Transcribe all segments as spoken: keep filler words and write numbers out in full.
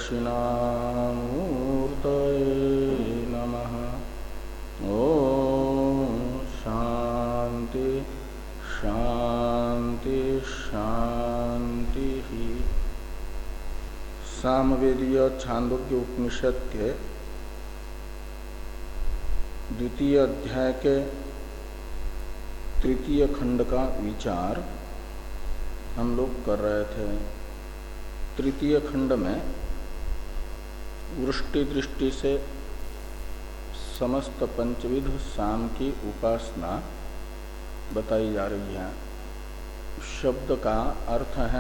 दक्षिणामूर्तये नमः। ओम शांति शांति शांति। सामवेदीय छांदोग्य उपनिषद के द्वितीय अध्याय के तृतीय खंड का विचार हम लोग कर रहे थे। तृतीय खंड में वृष्टि दृष्टि से समस्त पंचविध साम की उपासना बताई जा रही है। शब्द का अर्थ है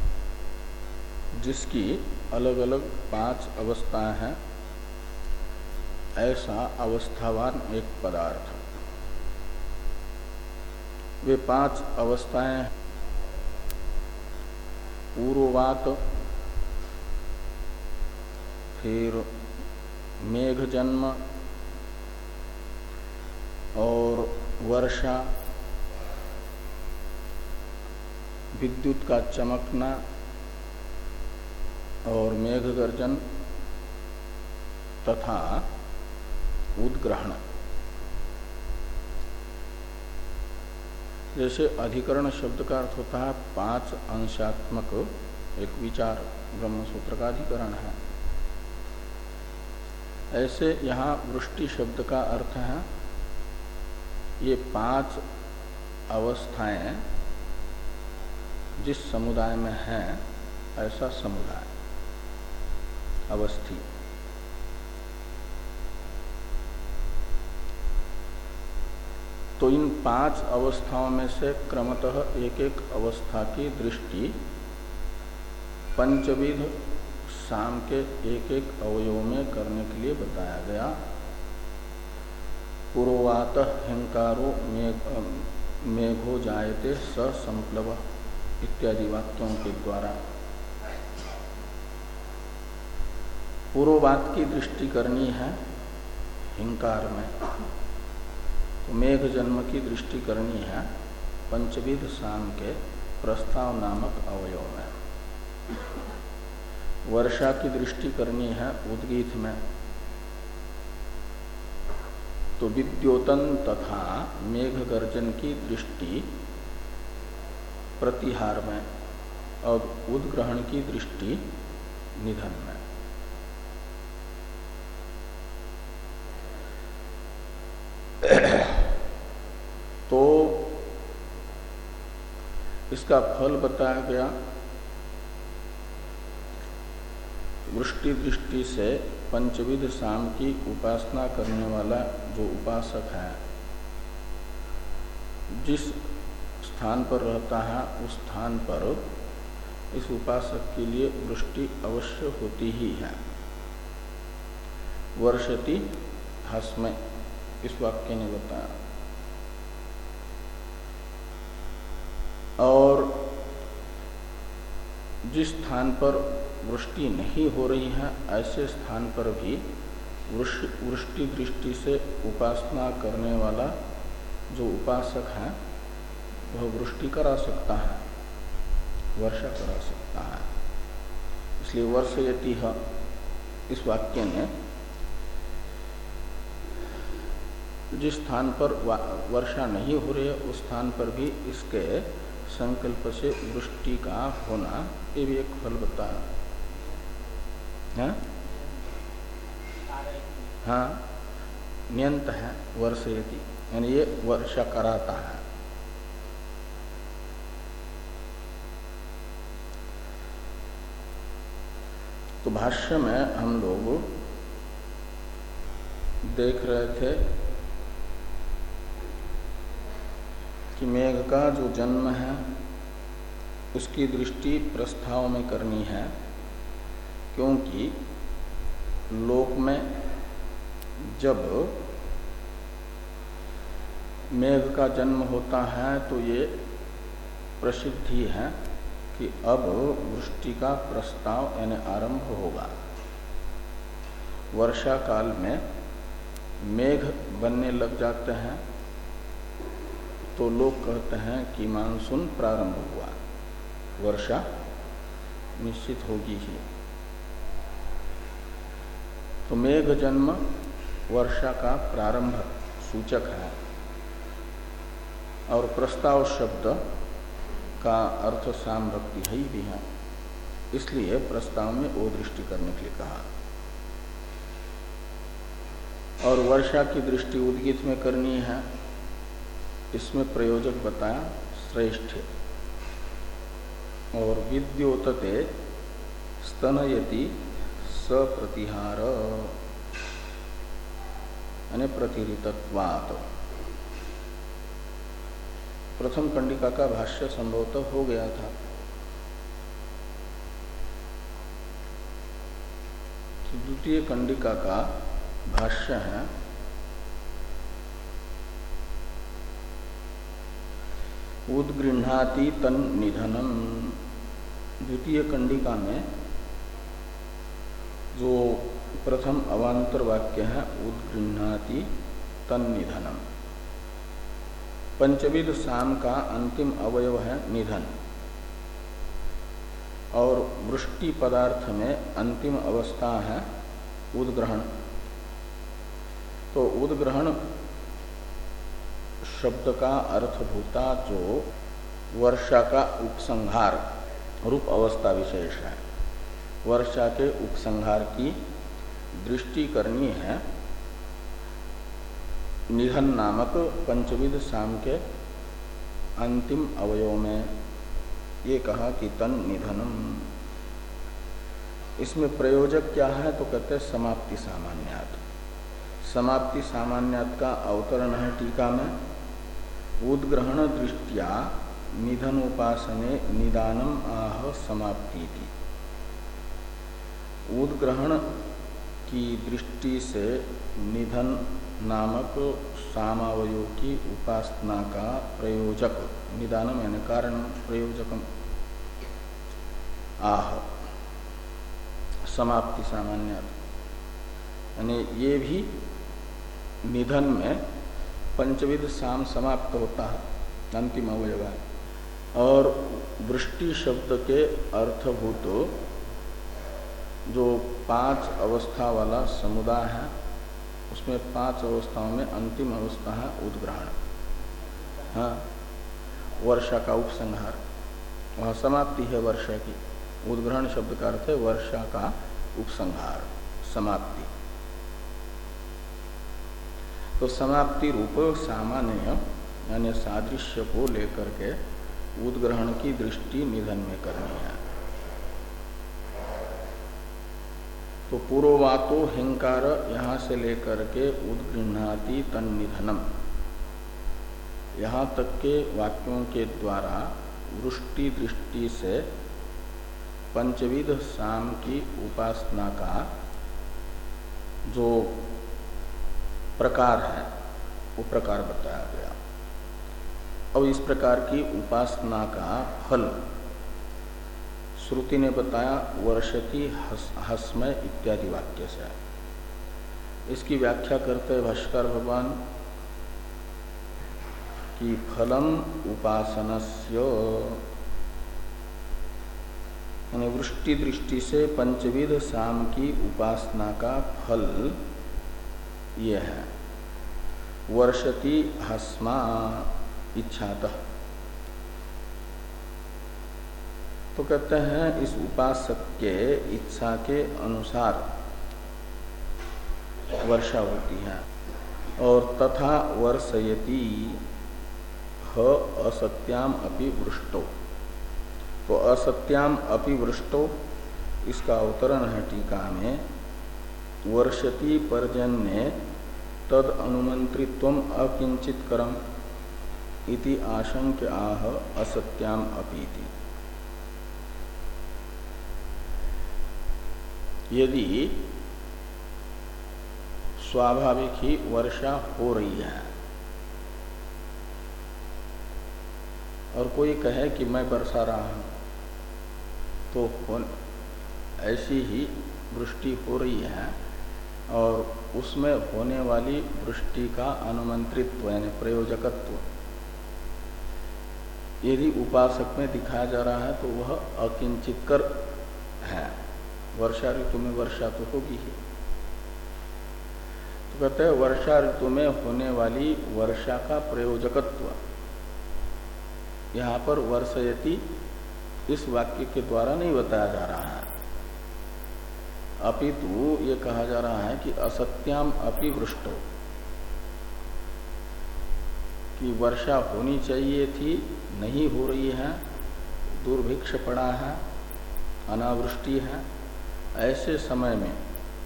जिसकी अलग अलग पांच अवस्थाएं हैं, ऐसा अवस्थावान एक पदार्थ। वे पांच अवस्थाएं पूर्ववात, फिर मेघ जन्म और वर्षा, विद्युत का चमकना और मेघ गर्जन तथा उद्ग्रहण। जैसे अधिकरण शब्द का अर्थ होता है पांच अंशात्मक एक विचार, ब्रह्मसूत्र का अधिकरण है। ऐसे यहाँ वृष्टि शब्द का अर्थ है ये पांच अवस्थाएं जिस समुदाय में हैं ऐसा समुदाय, अवस्थी। तो इन पांच अवस्थाओं में से क्रमतः एक एक अवस्था की दृष्टि पंचविध साम के एक एक अवयव में करने के लिए बताया गया। पूर्ववात हिंकारो मेघ, मेघो जायते स संप्लव इत्यादि वाक्यों के द्वारा पूर्ववात की दृष्टि करनी है हिंकार में, तो मेघ जन्म की दृष्टि करनी है पंचविध साम के प्रस्ताव नामक अवयव में। वर्षा की दृष्टि करनी है उद्गीत में, तो विद्योतन तथा मेघ गर्जन की दृष्टि प्रतिहार में और उद्ग्रहण की दृष्टि निधन में। तो इसका फल बताया गया। वृष्टि दृष्टि से पंचविध साम की उपासना करने वाला जो उपासक है, जिस स्थान पर रहता है उस स्थान पर इस उपासक के लिए वृष्टि अवश्य होती ही है। वर्षति हस्मे इस वाक्य ने बताया। और जिस स्थान पर वृष्टि नहीं हो रही है ऐसे स्थान पर भी वृष्टि दृष्टि से उपासना करने वाला जो उपासक है वह वृष्टि करा सकता है, वर्षा करा सकता है। इसलिए वर्षयति है इस वाक्य ने जिस स्थान पर वर्षा नहीं हो रही है उस स्थान पर भी इसके संकल्प से वृष्टि का होना ये भी एक फल बताया। हाँ हाँ नियंत है वर्षयति, यानी ये वर्षा कराता है। तो भाष्य में हम लोग देख रहे थे कि मेघ का जो जन्म है उसकी दृष्टि प्रस्ताव में करनी है, क्योंकि लोक में जब मेघ का जन्म होता है तो ये प्रसिद्धि है कि अब वृष्टि का प्रस्ताव यानी आरंभ होगा। वर्षा काल में मेघ बनने लग जाते हैं तो लोग कहते हैं कि मानसून प्रारंभ हुआ, वर्षा निश्चित होगी ही। तो मेघ जन्म वर्षा का प्रारंभ सूचक है और प्रस्ताव शब्द का अर्थ सामभक्ति है ही भी है, इसलिए प्रस्ताव में ओ दृष्टि करने के लिए कहा। और वर्षा की दृष्टि उद्गीत में करनी है, इसमें प्रयोजक बताया श्रेष्ठ। और विद्योतते स्तनयति सप्रतिहार यानी प्रतिरितत्वात्। प्रथम कंडिका का भाष्य संभवतः हो गया था। तो द्वितीय कंडिका का भाष्य है उद्गृह्णाति तन निधनम। द्वितीय कंडिका में जो प्रथम अवान्तर वाक्य है उद्गृह्णाति तन निधनम, पंचविध साम का अंतिम अवयव है निधन, और वृष्टि पदार्थ में अंतिम अवस्था है उद्ग्रहण। तो उद्ग्रहण शब्द का अर्थभूता जो वर्षा का उपसंहार रूप अवस्था विशेष है, वर्षा के उपसंहार की दृष्टि करनी है निधन नामक पंचविध साम के अंतिम अवयव में। ये कहा कि तन निधनम। इसमें प्रयोजक क्या है तो कहते हैं समाप्ति सामान्यात्। समाप्ति सामान्यात् का अवतरण है टीका में उद्ग्रहण दृष्टिया निधनोपासने निदानम आह समाप्ति थी। उद्ग्रहण की दृष्टि से निधन नामक सामावयव की उपासना का प्रयोजक निदानम यानी कारण प्रयोजकम आह समाप्ति सामान्यात्। यानी ये भी निधन में पंचविध साम समाप्त होता है, अंतिम अवयव है। और वृष्टि शब्द के अर्थभूत जो पांच अवस्था वाला समुदाय है उसमें पांच अवस्थाओं में अंतिम अवस्था है उद्ग्रहण, हाँ वर्षा का उपसंहार, वह समाप्ति है वर्षा की। उद्ग्रहण शब्द का अर्थ है वर्षा का उपसंहार, समाप्ति। तो समाप्ति रूप सामान्य यानी सादृश्य को लेकर के उद्ग्रहण की दृष्टि निधन में करनी है। तो पूर्ववातो हिंकार यहाँ से लेकर के उद्गृह्णाति तन निधनम, यहाँ तक के वाक्यों के द्वारा वृष्टि दृष्टि से पंचविध साम की उपासना का जो प्रकार है वो प्रकार बताया गया। अब इस प्रकार की उपासना का फल श्रुति ने बताया वर्षति हस, हस्मय इत्यादि वाक्य से। इसकी व्याख्या करते भाष्कर भगवान की फलम उपासनस्य यानी वृष्टि दृष्टि से पंचविध साम की उपासना का फल ये है वर्षति हस्मा इच्छातः। तो कहते हैं इस उपासक के इच्छा के अनुसार वर्षा होती है। और तथा वर्षयति ह असत्याम अपि वृष्टो, तो असत्याम अपि वृष्टो इसका अवतरण है टीका में वर्षति पर्जन्ये तद अनुमंत्रित्वम अकिंचित करम इति आशंक्य आह असत्याम अपीति। यदि स्वाभाविक ही वर्षा हो रही है और कोई कहे कि मैं बरसा रहा हूं, तो ऐसी ही वृष्टि हो रही है और उसमें होने वाली वृष्टि का अनुमंत्रित्व यानी प्रयोजकत्व यदि उपासक में दिखाया जा रहा है तो वह अकिंचित कर है। वर्षा ऋतु में वर्षा तो होगी ही, तो कहते हैं वर्षा ऋतु में होने वाली वर्षा का प्रयोजकत्व यहाँ पर वर्षयति इस वाक्य के द्वारा नहीं बताया जा रहा है, अपितु ये कहा जा रहा है कि असत्याम अपि वृष्टो, कि वर्षा होनी चाहिए थी, नहीं हो रही है, दुर्भिक्ष पड़ा है, अनावृष्टि है, ऐसे समय में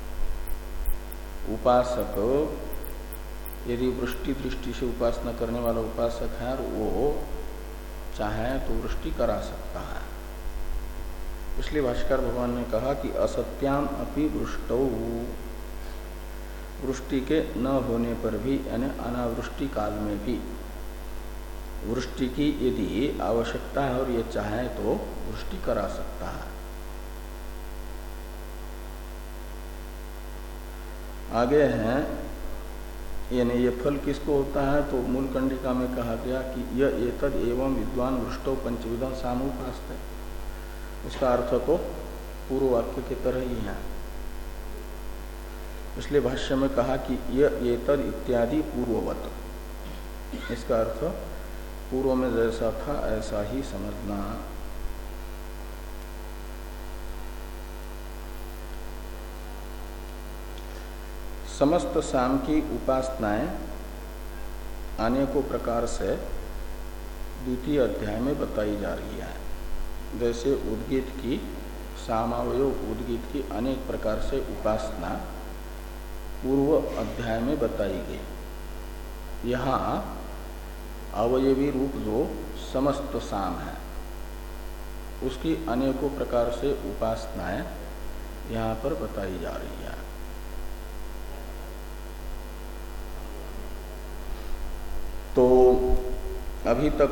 उपासक यदि वृष्टि दृष्टि से उपासना करने वाला उपासक है और वो चाहे तो वृष्टि करा सकता है। इसलिए भाष्कर भगवान ने कहा कि असत्याम अपि वृष्टौ, वृष्टि के न होने पर भी यानी अनावृष्टि काल में भी वृष्टि की यदि आवश्यकता है और ये चाहे तो वृष्टि करा सकता है। आगे हैं यानी ये फल किसको होता है, तो मूल कंडिका में कहा गया कि यह एतद एवं विद्वान वृष्टो पंचविधम सामुपास्ते, उसका अर्थ तो पूर्व वाक्य की तरह ही है। इसलिए भाष्य में कहा कि यह एतद इत्यादि पूर्ववत, इसका अर्थ पूर्व में जैसा था ऐसा ही समझना। समस्त शाम की उपासनाएं अनेकों प्रकार से द्वितीय अध्याय में बताई जा रही है। जैसे उद्गीत की सामावय उद्गीत की अनेक प्रकार से उपासना पूर्व अध्याय में बताई गई। यहाँ अवयवी रूप जो समस्त साम है उसकी अनेकों प्रकार से उपासनाएं यहाँ पर बताई जा रही है। तो अभी तक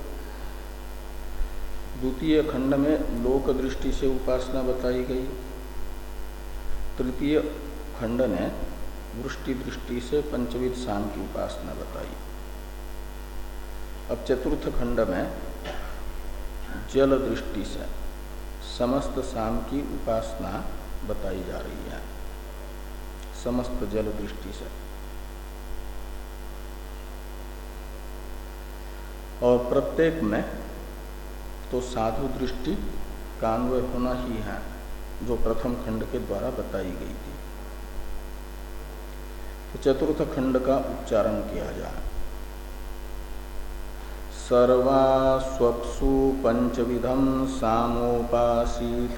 द्वितीय खंड में लोक दृष्टि से उपासना बताई गई, तृतीय खंड ने वृष्टि दृष्टि से पंचविध शाम की उपासना बताई। अब चतुर्थ खंड में जल दृष्टि से समस्त शाम की उपासना बताई जा रही है, समस्त जल दृष्टि से। और प्रत्येक में तो साधु दृष्टि का अन्वय होना ही है, जो प्रथम खंड के द्वारा बताई गई थी। तो चतुर्थ खंड का उच्चारण किया जाए। सर्वास्वप्सु पंचविधम सामोपासीत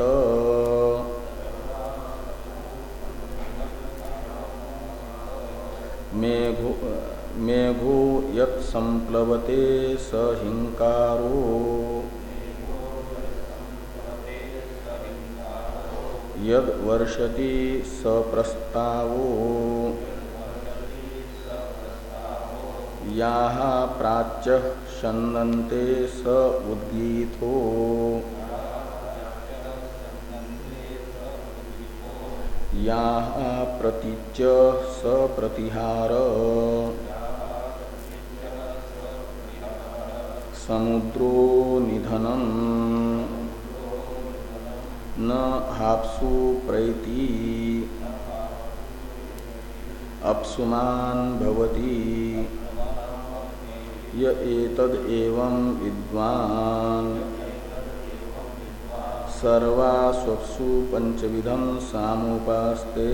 मेघो मेघो यत् संप्लवते स हिंकारो यद वर्षति स प्रस्तावो याः प्राच्यः शन्नन्ते स उद्गीतो याः प्रतीच्य स प्रतिहार समुद्रो निधनम न हाप्सु प्रैति अपसुमान् भवति य एतद् एवं विद्वान् सर्वास्वप्सु पंचविधं सामुपास्ते।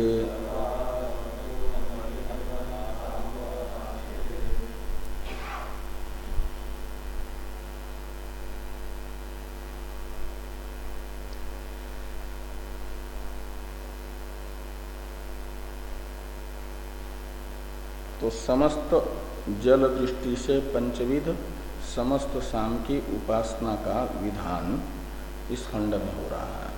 तो समस्त जल दृष्टि से पंचविध समस्त शाम की उपासना का विधान इस खंड में हो रहा है।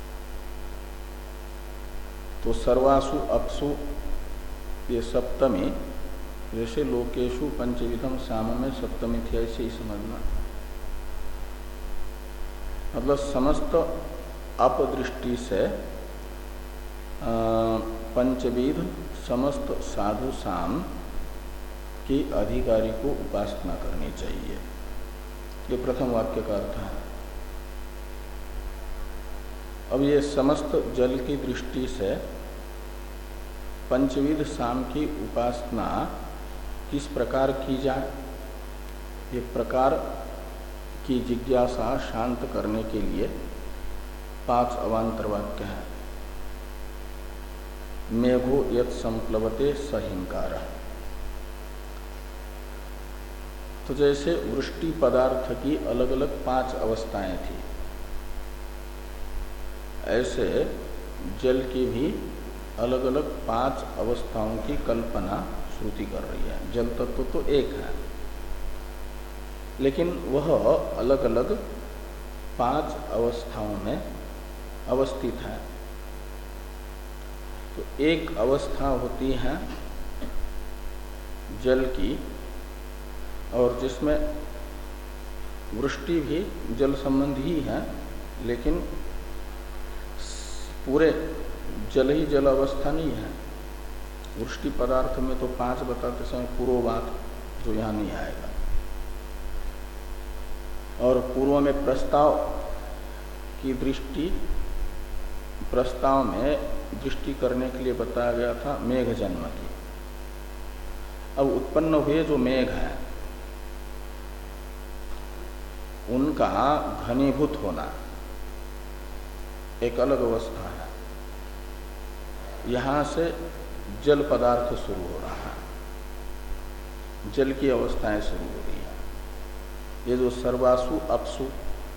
तो सर्वासु अपसु ये सप्तमी, जैसे लोकेशु पंचविधम साम में सप्तमी थी ऐसे ही समझना, मतलब समस्त अपदृष्टि से पंचविध समस्त साधु साम की अधिकारी को उपासना करनी चाहिए। ये प्रथम वाक्य का अर्थ है। अब ये समस्त जल की दृष्टि से पंचविध साम की उपासना किस प्रकार की जाए, ये प्रकार की जिज्ञासा शांत करने के लिए पांच अवान्तर वाक्य हैं। मेघो यत् संप्लवते सहिंकार। तो जैसे वृष्टि पदार्थ की अलग अलग पांच अवस्थाएं थी, ऐसे जल की भी अलग अलग पांच अवस्थाओं की कल्पना श्रुति कर रही है। जल तत्व तो एक है, लेकिन वह अलग अलग पांच अवस्थाओं में अवस्थित है। तो एक अवस्था होती है जल की, और जिसमें वृष्टि भी जल संबंधी ही है, लेकिन पूरे जल ही जल अवस्था नहीं है। वृष्टि पदार्थ में तो पांच बताते समय पूर्ववात जो यहाँ नहीं आएगा, और पूर्व में प्रस्ताव की दृष्टि, प्रस्ताव में दृष्टि करने के लिए बताया गया था मेघ जन्म की। अब उत्पन्न हुए जो मेघ है उनका घनीभूत होना एक अलग अवस्था है। यहां से जल पदार्थ शुरू हो रहा है, जल की अवस्थाएं शुरू हो रही है। ये जो सर्वासु अपसु,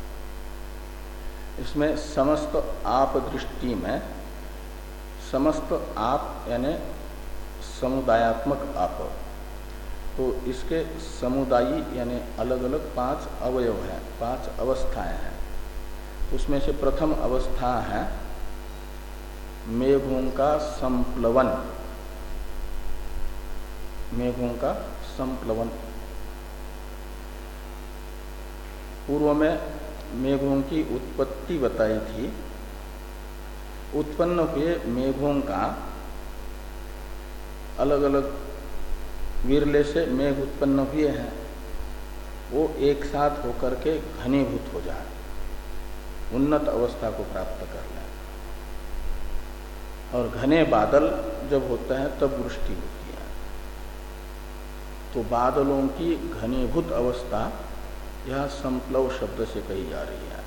इसमें समस्त आप दृष्टि में समस्त आप यानी समुदायात्मक आप, तो इसके समुदायी यानी अलग अलग पांच अवयव हैं, पांच अवस्थाएं हैं। उसमें से प्रथम अवस्था है मेघों का संप्लवन। मेघों का संप्लवन, पूर्व में मेघों की उत्पत्ति बताई थी। उत्पन्न हुए मेघों का अलग अलग विरले से मेघ उत्पन्न हुए हैं, वो एक साथ होकर के घनीभूत हो जाए, उन्नत अवस्था को प्राप्त कर लें। और घने बादल जब होता है तब वृष्टि होती है। तो बादलों की घनीभूत अवस्था यह संप्लव शब्द से कही जा रही है।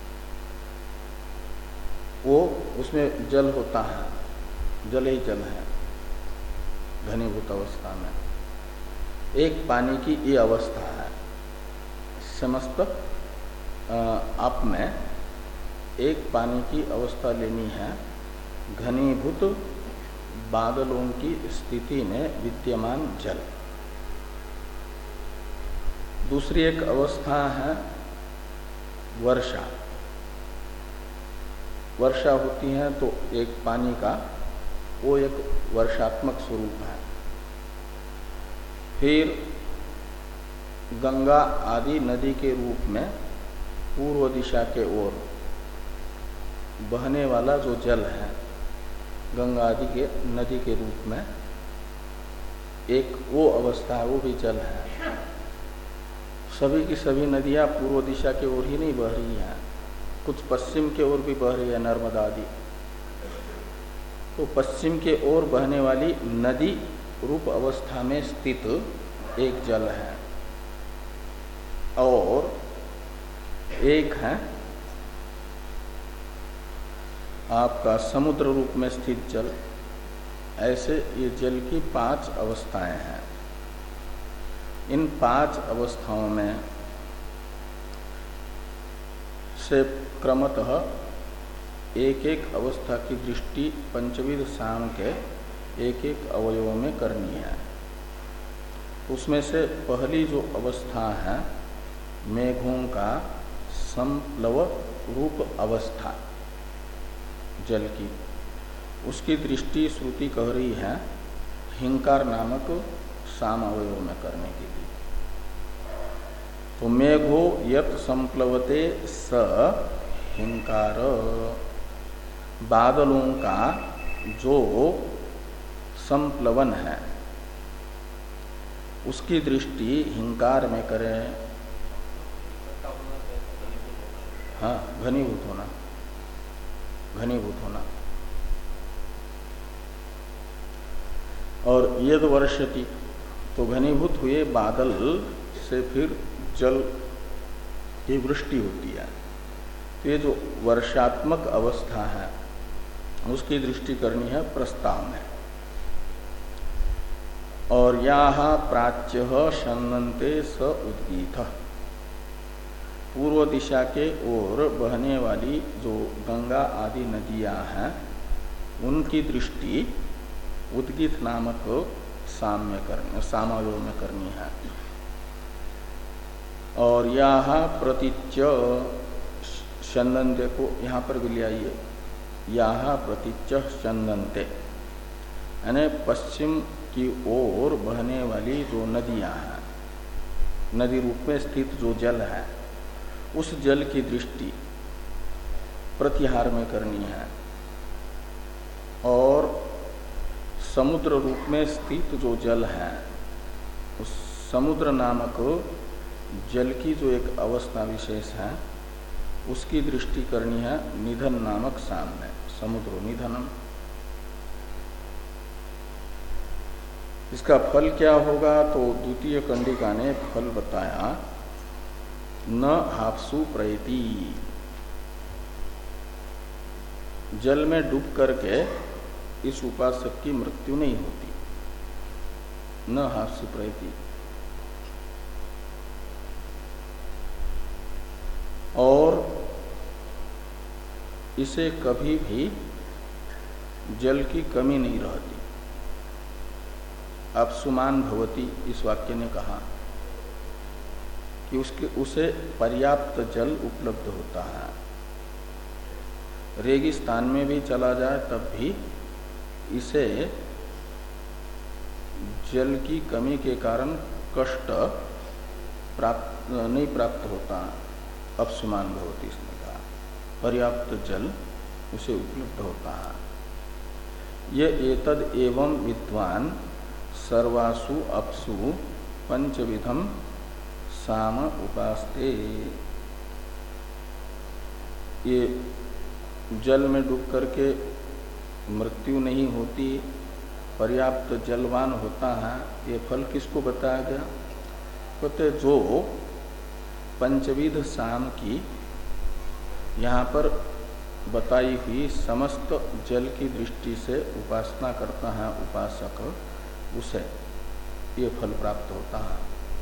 वो उसमें जल होता है, जल ही जल है घनीभूत अवस्था में। एक पानी की ये अवस्था है। समस्त आप में एक पानी की अवस्था लेनी है घनीभूत बादलों की स्थिति में विद्यमान जल। दूसरी एक अवस्था है वर्षा। वर्षा होती है तो एक पानी का वो एक वर्षात्मक स्वरूप है। फिर गंगा आदि नदी के रूप में पूर्व दिशा के ओर बहने वाला जो जल है, गंगा आदि के नदी के रूप में एक वो अवस्था है, वो भी जल है। सभी की सभी नदियां पूर्व दिशा के ओर ही नहीं बह रही हैं, कुछ पश्चिम के ओर भी बह रही है, नर्मदा आदि। तो पश्चिम के ओर बहने वाली नदी रूप अवस्था में स्थित एक जल है, और एक है आपका समुद्र रूप में स्थित जल। ऐसे ये जल की पांच अवस्थाएं हैं। इन पांच अवस्थाओं में से क्रमतः एक एक अवस्था की दृष्टि पंचविध साम के एक एक अवयवों में करनी है। उसमें से पहली जो अवस्था है मेघों का संप्लव रूप अवस्था जल की, उसकी दृष्टि श्रुति कह रही है हिंकार नामक साम अवयव में करने के लिए। तो मेघो यत् संप्लवते स हिंकार, बादलों का जो संप्लवन है उसकी दृष्टि हिंकार में करें। हाँ, घनीभूत होना, घनीभूत होना। और यद वर्षति तो घनीभूत हुए बादल से फिर जल की वृष्टि होती है। तो ये जो वर्षात्मक अवस्था है उसकी दृष्टि करनी है प्रस्ताव में। और यहाँ प्राच्य शन्नन्ते स उद्गीत, पूर्व दिशा के ओर बहने वाली जो गंगा आदि नदियां हैं उनकी दृष्टि उद्गीत नामक साम्य करनी सामवेव में करनी है। और यहाँ प्रतिच्य शन्नन्ते को यहाँ पर भी ले आइए, यहाँ प्रतिच्य शन्नन्ते यानी पश्चिम की ओर बहने वाली जो नदियां हैं, नदी रूप में स्थित जो जल है उस जल की दृष्टि प्रतिहार में करनी है। और समुद्र रूप में स्थित जो जल है उस समुद्र नामक जल की जो एक अवस्था विशेष है उसकी दृष्टि करनी है निधन नामक सामने, समुद्र निधनम। इसका फल क्या होगा तो द्वितीय कंडिका ने फल बताया, न हापसु प्रयति, जल में डूब करके इस उपासक की मृत्यु नहीं होती, न हापसु प्रयति। और इसे कभी भी जल की कमी नहीं रहती। अपसुमान भवति इस वाक्य ने कहा कि उसके उसे पर्याप्त जल उपलब्ध होता है। रेगिस्तान में भी चला जाए तब भी इसे जल की कमी के कारण कष्ट प्राप्त नहीं प्राप्त होता। अपसुमान भवति इसने कहा, पर्याप्त जल उसे उपलब्ध होता है। ये एतद एवं विद्वान सर्वासु अपसु पंचविधम साम उपास्ते, ये जल में डूब करके मृत्यु नहीं होती, पर्याप्त जलवान होता है, ये फल किसको बताया गया? कहते जो पंचविध साम की यहाँ पर बताई हुई समस्त जल की दृष्टि से उपासना करता है उपासक, उसे ये फल प्राप्त होता है।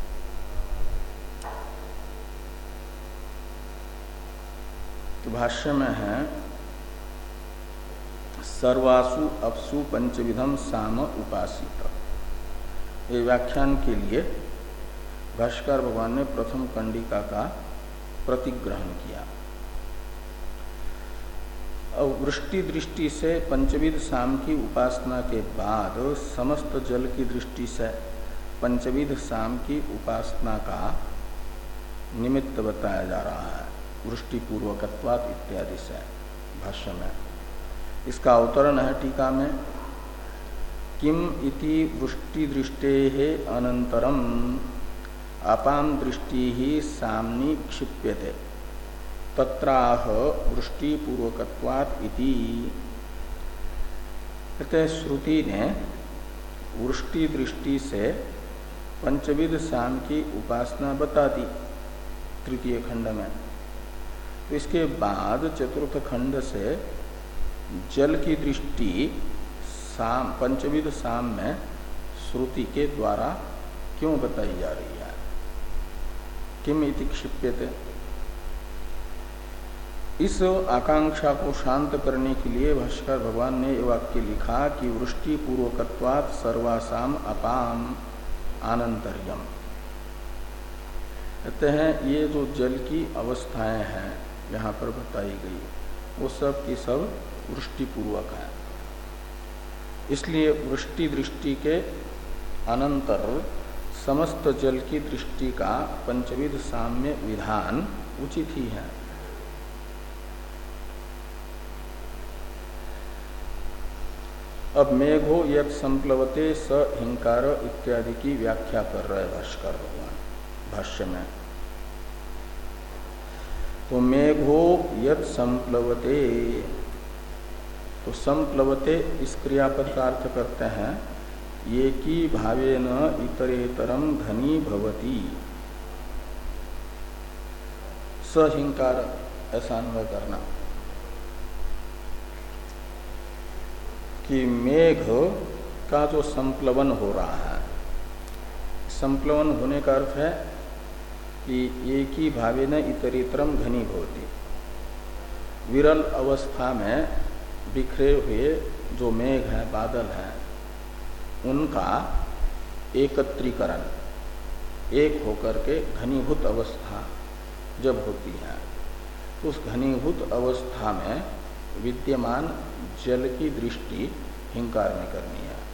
तो भाष्य में है सर्वासु अपसु पंचविधम साम उपासित। ये व्याख्यान के लिए भाष्यकार भगवान ने प्रथम कंडिका का प्रतिग्रहण किया। अब वृष्टि दृष्टि से पंचविध साम की उपासना के बाद समस्त जल की दृष्टि से पंचविध साम की उपासना का निमित्त बताया जा रहा है, वृष्टि पूर्वकत्वात् इत्यादि से भाष्य में। इसका अवतरण है टीका में, किम इति वृष्टि दृष्टे अनंतरम अपाम दृष्टि ही सामनी क्षिप्यते तत्राह वृष्टि पूर्वकत्वात् इति। कहते श्रुति ने वृष्टि दृष्टि से पंचविध साम की उपासना बता दी तृतीय खंड में। तो इसके बाद चतुर्थ खंड से जल की दृष्टि साम पंचविध साम में श्रुति के द्वारा क्यों बताई जा रही है? किम इति क्षिप्यते, इस आकांक्षा को शांत करने के लिए भाष्कर भगवान ने ये वाक्य लिखा कि वृष्टि पूर्वकत्वात् सर्वासाम अपाम आनंतर्यम। कहते हैं ये जो जल की अवस्थाएं हैं यहाँ पर बताई गई वो सब की सब वृष्टि पूर्वक है। इसलिए वृष्टि दृष्टि के अनंतर समस्त जल की दृष्टि का पंचविध साम्य विधान उचित ही है। अब मेघो यत् संप्लवते स हिंकार इत्यादि की व्याख्या कर रहे भाष्कर भगवान भाष्य में। तो मेघो यत् संप्लवते, तो संप्लवते इस क्रियापद का अर्थ करते हैं एकी भावेन इतरेतरम घनी भवति सहिंकार, ऐसा अन्वय करना कि मेघ का जो संप्लवन हो रहा है, संप्लवन होने का अर्थ है कि एक ही भावेन इतरेतरम घनी भवति, विरल अवस्था में बिखरे हुए जो मेघ है, बादल है, उनका एकत्रीकरण, एक होकर के घनीभूत अवस्था जब होती है, तो उस घनीभूत अवस्था में विद्यमान जल की दृष्टि हिंकार में करनी है।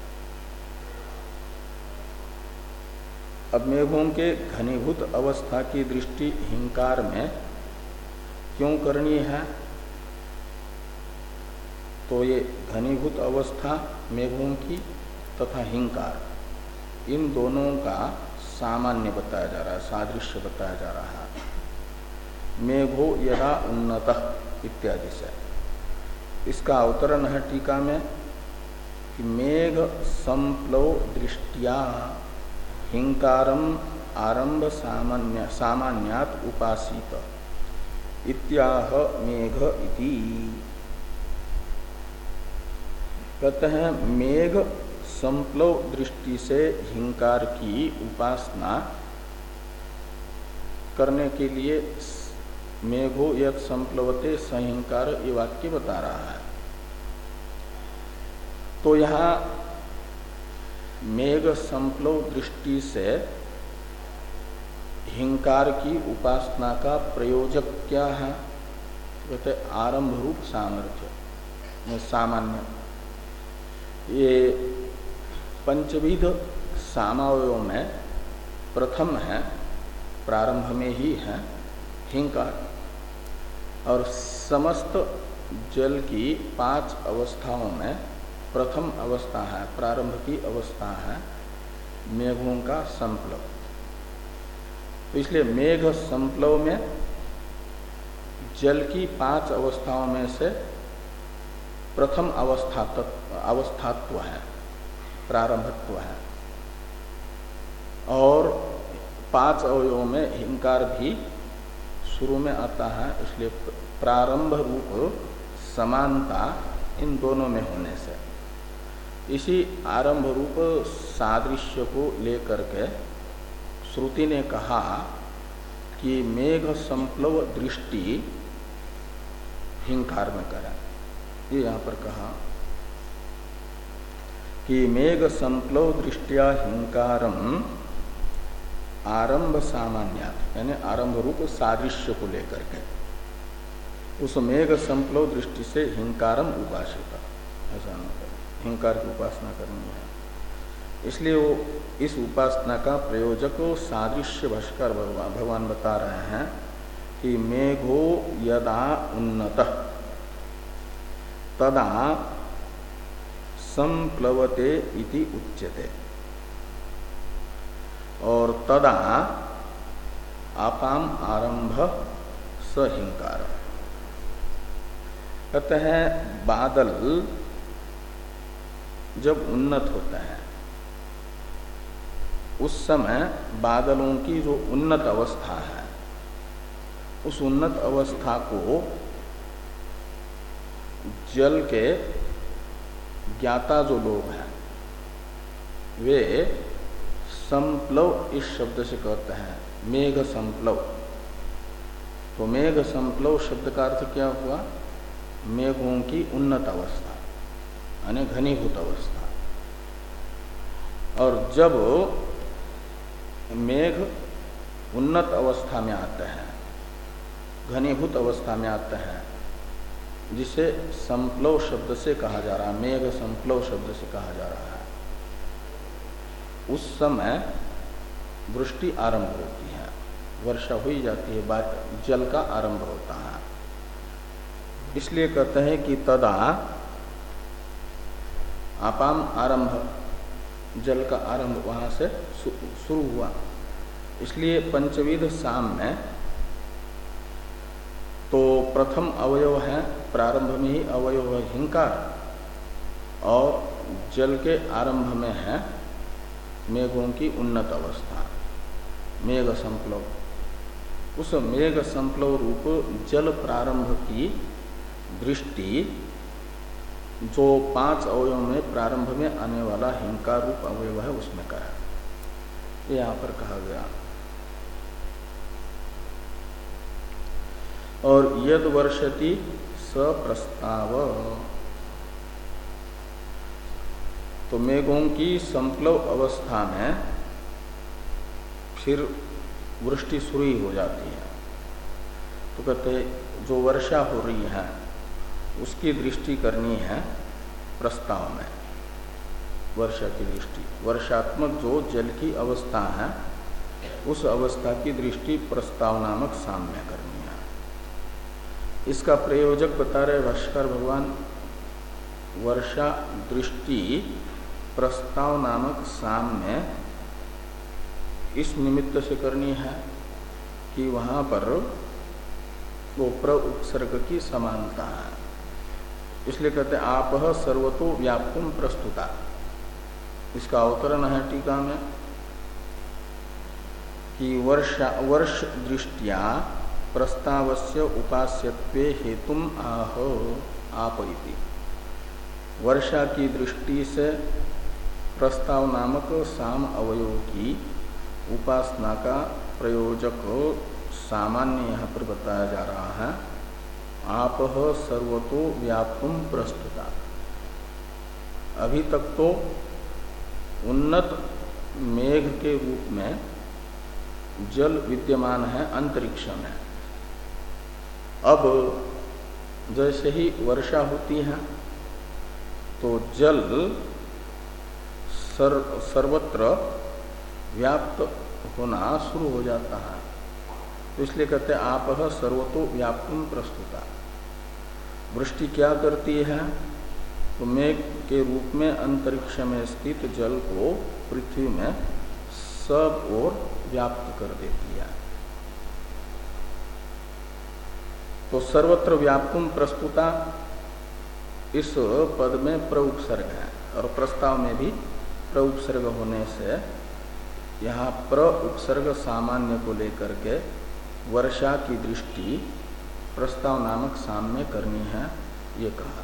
अब मेघों के घनीभूत अवस्था की दृष्टि हिंकार में क्यों करनी है? तो ये घनीभूत अवस्था मेघों की तथा हिंकार, इन दोनों का सामान्य बताया जा रहा है, सादृश्य बताया जा रहा है। मेघो यदा उन्नतः इत्यादि से इसका अवतरण है टीका में कि मेघ संप्लव दृष्टिया हिंकारम आरंभ सामान्य सामान्यात उपासित इत्याह मेघ इति। कहते हैं मेघ संप्लव दृष्टि से हिंकार की उपासना करने के लिए मेघो यत् संप्लवते सहिंकार ये वाक्य बता रहा है। तो यहाँ मेघ संप्लव दृष्टि से हिंकार की उपासना का प्रयोजक क्या है? कहते आरंभ रूप सामर्थ्य, सामान्य। ये पंचविध सामावयों में प्रथम है, प्रारंभ में ही है हिंकार, और समस्त जल की पांच अवस्थाओं में प्रथम अवस्था है, प्रारंभ की अवस्था है मेघों का संप्लव। तो इसलिए मेघ संप्लव में जल की पांच अवस्थाओं में से प्रथम अवस्था अवस्थात्व है, प्रारंभत्व है, और पांच अवयवों में हिंकार भी शुरू में आता है। इसलिए प्रारंभ रूप समानता इन दोनों में होने से इसी आरंभ रूप सादृश्य को लेकर के श्रुति ने कहा कि मेघ संप्लव दृष्टि हिंकार में करें। ये यहाँ पर कहा कि मेघ संप्लव दृष्टिया हिंकारम आरंभ सामान्यात, यानी आरंभ रूप सादृश्य को लेकर के उस मेघ संप्लव दृष्टि से हिंकारम उपासित, ऐसा न करें, हिंकार की उपासना करनी है। इसलिए वो इस उपासना का प्रयोजक सादृश्य भाष्कर भगवान भगवान बता रहे हैं कि मेघो यदा उन्नतः तदा संप्लवते इति उच्यते, और तदा आपाम आरंभ सहिंकार। कहते हैं बादल जब उन्नत होते हैं उस समय बादलों की जो उन्नत अवस्था है, उस उन्नत अवस्था को जल के ज्ञाता जो लोग हैं वे संप्लव इस शब्द से कहते हैं, मेघ संप्लव। तो मेघ संप्लव शब्द का अर्थ क्या हुआ? मेघों की उन्नत अवस्था, यानी घनीभूत अवस्था। और जब मेघ उन्नत अवस्था में आते हैं, घनीभूत अवस्था में आते हैं, जिसे संप्लव शब्द से कहा जा रहा है, मेघ संप्लव शब्द से कहा जा रहा है, उस समय वृष्टि आरंभ होती है, वर्षा हुई जाती है, बाद जल का आरंभ होता है। इसलिए कहते हैं कि तदा आपाम आरंभ, जल का आरंभ वहां से शुरू हुआ। इसलिए पंचविध साम में तो प्रथम अवयव है, प्रारंभ में ही अवयव है हिंकार, और जल के आरंभ में है मेघों की उन्नत अवस्था, मेघ संप्लव, उस मेघ संप्लव रूप जल प्रारंभ की दृष्टि जो पांच अवयव में प्रारंभ में आने वाला हिंकार रूप अवयव है उसमें कहा, ये यहां पर कहा गया। और यद वर्षति स प्रस्ताव, तो मेघों की संप्लव अवस्था में फिर वृष्टि शुरू ही हो जाती है। तो कहते जो वर्षा हो रही है उसकी दृष्टि करनी है प्रस्ताव में, वर्षा की दृष्टि, वर्षात्मक जो जल की अवस्था है उस अवस्था की दृष्टि प्रस्ताव नामक साम में करनी है। इसका प्रयोजक बता रहे भाष्कर भगवान, वर्षा दृष्टि प्रस्ताव नामक साम में इस निमित्त से करनी है कि वहां पर वो प्र उपसर्ग की समानता है। इसलिए कहते हैं आपह सर्वतो व्याप्तुम प्रस्तुता। इसका अवतरण है टीका में कि वर्षा वर्ष दृष्टिया प्रस्तावस्य उपास्यत्वे हेतुम आह आप इति। वर्षा की दृष्टि से प्रस्ताव नामक साम अवयव की उपासना का प्रयोजक सामान्य यहाँ पर बताया जा रहा है, आपह सर्वतो व्याप्तुम प्रस्तुता। अभी तक तो उन्नत मेघ के रूप में जल विद्यमान है अंतरिक्ष में। अब जैसे ही वर्षा होती है तो जल सर, सर्वत्र व्याप्त होना शुरू हो जाता है। तो इसलिए कहते हैं आपह सर्वतो व्याप्तुम प्रस्तुता। वृष्टि क्या करती है, तो मेघ के रूप में अंतरिक्ष में स्थित जल को पृथ्वी में सब ओर व्याप्त कर देती है। तो सर्वत्र व्याप्तुम प्रस्तुता इस पद में प्रउपसर्ग है और प्रस्ताव में भी प्रउपसर्ग होने से यहाँ प्रउपसर्ग सामान्य को लेकर के वर्षा की दृष्टि प्रस्ताव नामक साम में करनी है, ये कहा।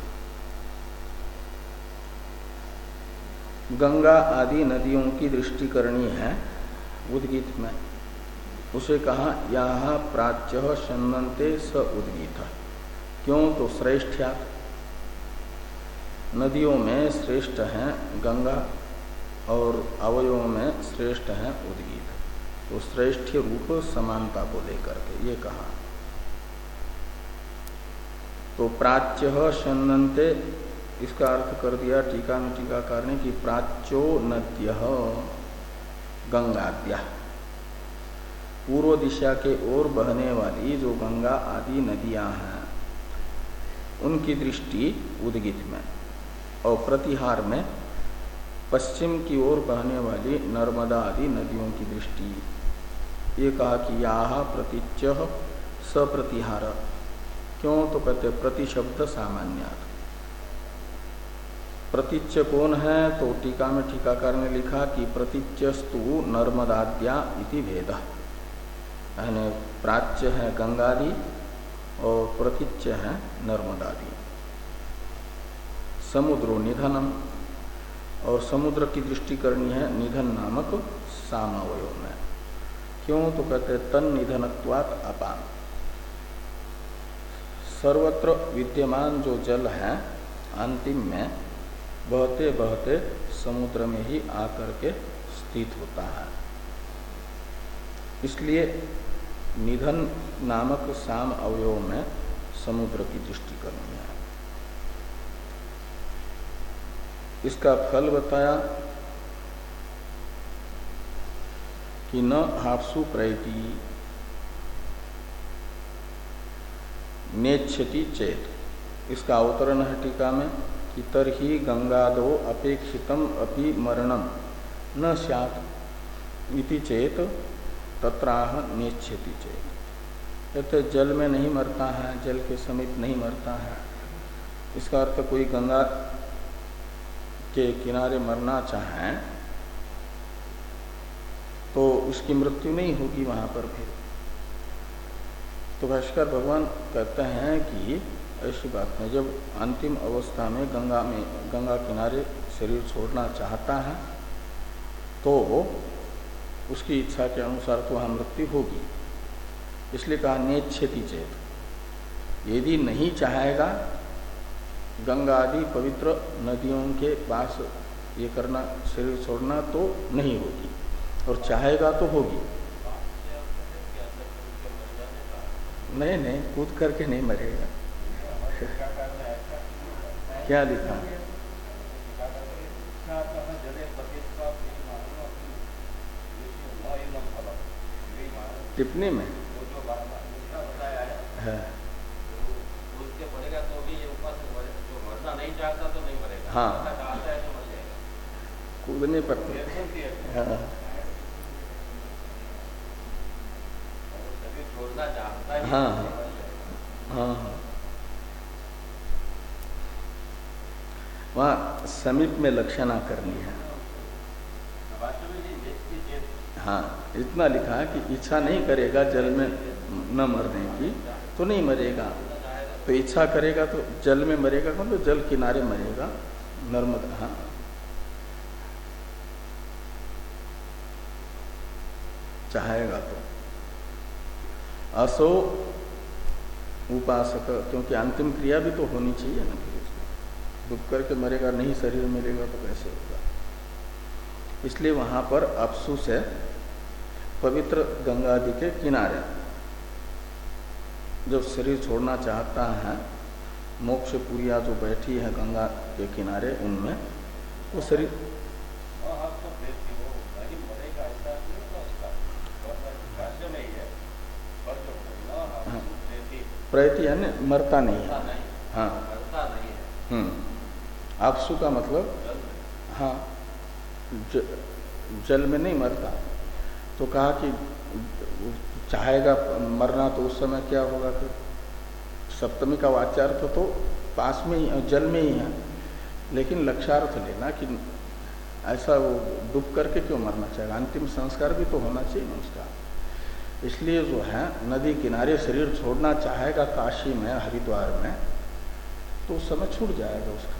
गंगा आदि नदियों की दृष्टि करनी है उद्गीत में, उसे कहा यहाँ प्राच्य शन्नन्ते स उद्गीत। क्यों, तो श्रेष्ठ्यात्, नदियों में श्रेष्ठ हैं गंगा और अवयवों में श्रेष्ठ हैं उद्गीत। तो श्रेष्ठ रूप समानता को लेकर के ये कहा। तो प्राच्य शन्नन्ते, इसका अर्थ कर दिया टीका में टीकाकार ने कि प्राच्यो नद्यः गंगाद्या, पूर्व दिशा के ओर बहने वाली जो गंगा आदि नदियां हैं उनकी दृष्टि उद्गीत में, और प्रतिहार में पश्चिम की ओर बहने वाली नर्मदा आदि नदियों की दृष्टि। ये कहा कि याह प्रतीच्य सप्रतिहार। क्यों, तो कहते प्रति शब्द सामान्यात्। प्रतीच्य कौन है, तो टीका में टीकाकार ने लिखा कि प्रतीच्यस्तु नर्मदाद्या इति भेदः, यानी प्राच्य है गंगादि और प्रतीच्य है नर्मदादि। समुद्रो निधनम, और समुद्र की दृष्टि करनी है निधन नामक सामवयो में। क्यों, तो कहते तन निधनत्वात् अपान, सर्वत्र विद्यमान जो जल है अंतिम में बहते बहते समुद्र में ही आकर के स्थित होता है। इसलिए निधन नामक साम अवयव में समुद्र की दृष्टि करनी है। इसका फल बताया कि न हाप्सु प्रैति नेच्छति चेत। इसका अवतरण है टीका में कि तरहि गंगादो अपेक्षितम अपि मरणम न स्यात् इति चेत तत्राह नेच्छति चेत। कहते जल में नहीं मरता है, जल के समीप नहीं मरता है। इसका अर्थ कोई गंगा के किनारे मरना चाहें तो उसकी मृत्यु नहीं होगी वहां पर फिर। तो भाष्कर भगवान कहते हैं कि ऐसी बात नहीं, जब अंतिम अवस्था में गंगा में गंगा किनारे शरीर छोड़ना चाहता है तो उसकी इच्छा के अनुसार तो वहाँ मृत्यु होगी। इसलिए कहा नेच्छति चेत, यदि नहीं चाहेगा गंगा आदि पवित्र नदियों के पास ये करना, शरीर छोड़ना, तो नहीं होगी, और चाहेगा तो होगी। नहीं नहीं, कूद करके नहीं मरेगा। क्या लिखा? टिप्पणी में है। हाँ, कूदने पर हाँ हाँ हाँ हाँ, वहाँ समीप में लक्षणा करनी है। हाँ, इतना लिखा है कि इच्छा नहीं करेगा जल में न मरने की तो नहीं मरेगा, तो इच्छा करेगा तो जल में मरेगा, मतलब तो जल किनारे मरेगा, नर्मदा। हाँ, चाहेगा तो। असो उपासक, क्योंकि अंतिम क्रिया भी तो होनी चाहिए ना, फिर उसको डूब करके मरेगा, नहीं शरीर मिलेगा तो कैसे होगा। इसलिए वहां पर अपसु से पवित्र गंगा जी के किनारे जब शरीर छोड़ना चाहता है, मोक्ष पुरिया जो बैठी है गंगा के किनारे, उनमें वो शरीर प्रयति यानी मरता नहीं है। हाँ, हम्म, आपसु का मतलब हाँ ज, जल में नहीं मरता। तो कहा कि चाहेगा मरना तो उस समय क्या होगा फिर? सप्तमी का वाच्यार्थ तो, तो पास में ही, जल में ही है, लेकिन लक्ष्यार्थ लेना कि ऐसा वो डूब करके क्यों मरना चाहेगा, अंतिम संस्कार भी तो होना चाहिए ना उसका। इसलिए जो है नदी किनारे शरीर छोड़ना चाहेगा काशी में, हरिद्वार में, तो उस समय छूट जाएगा उसका।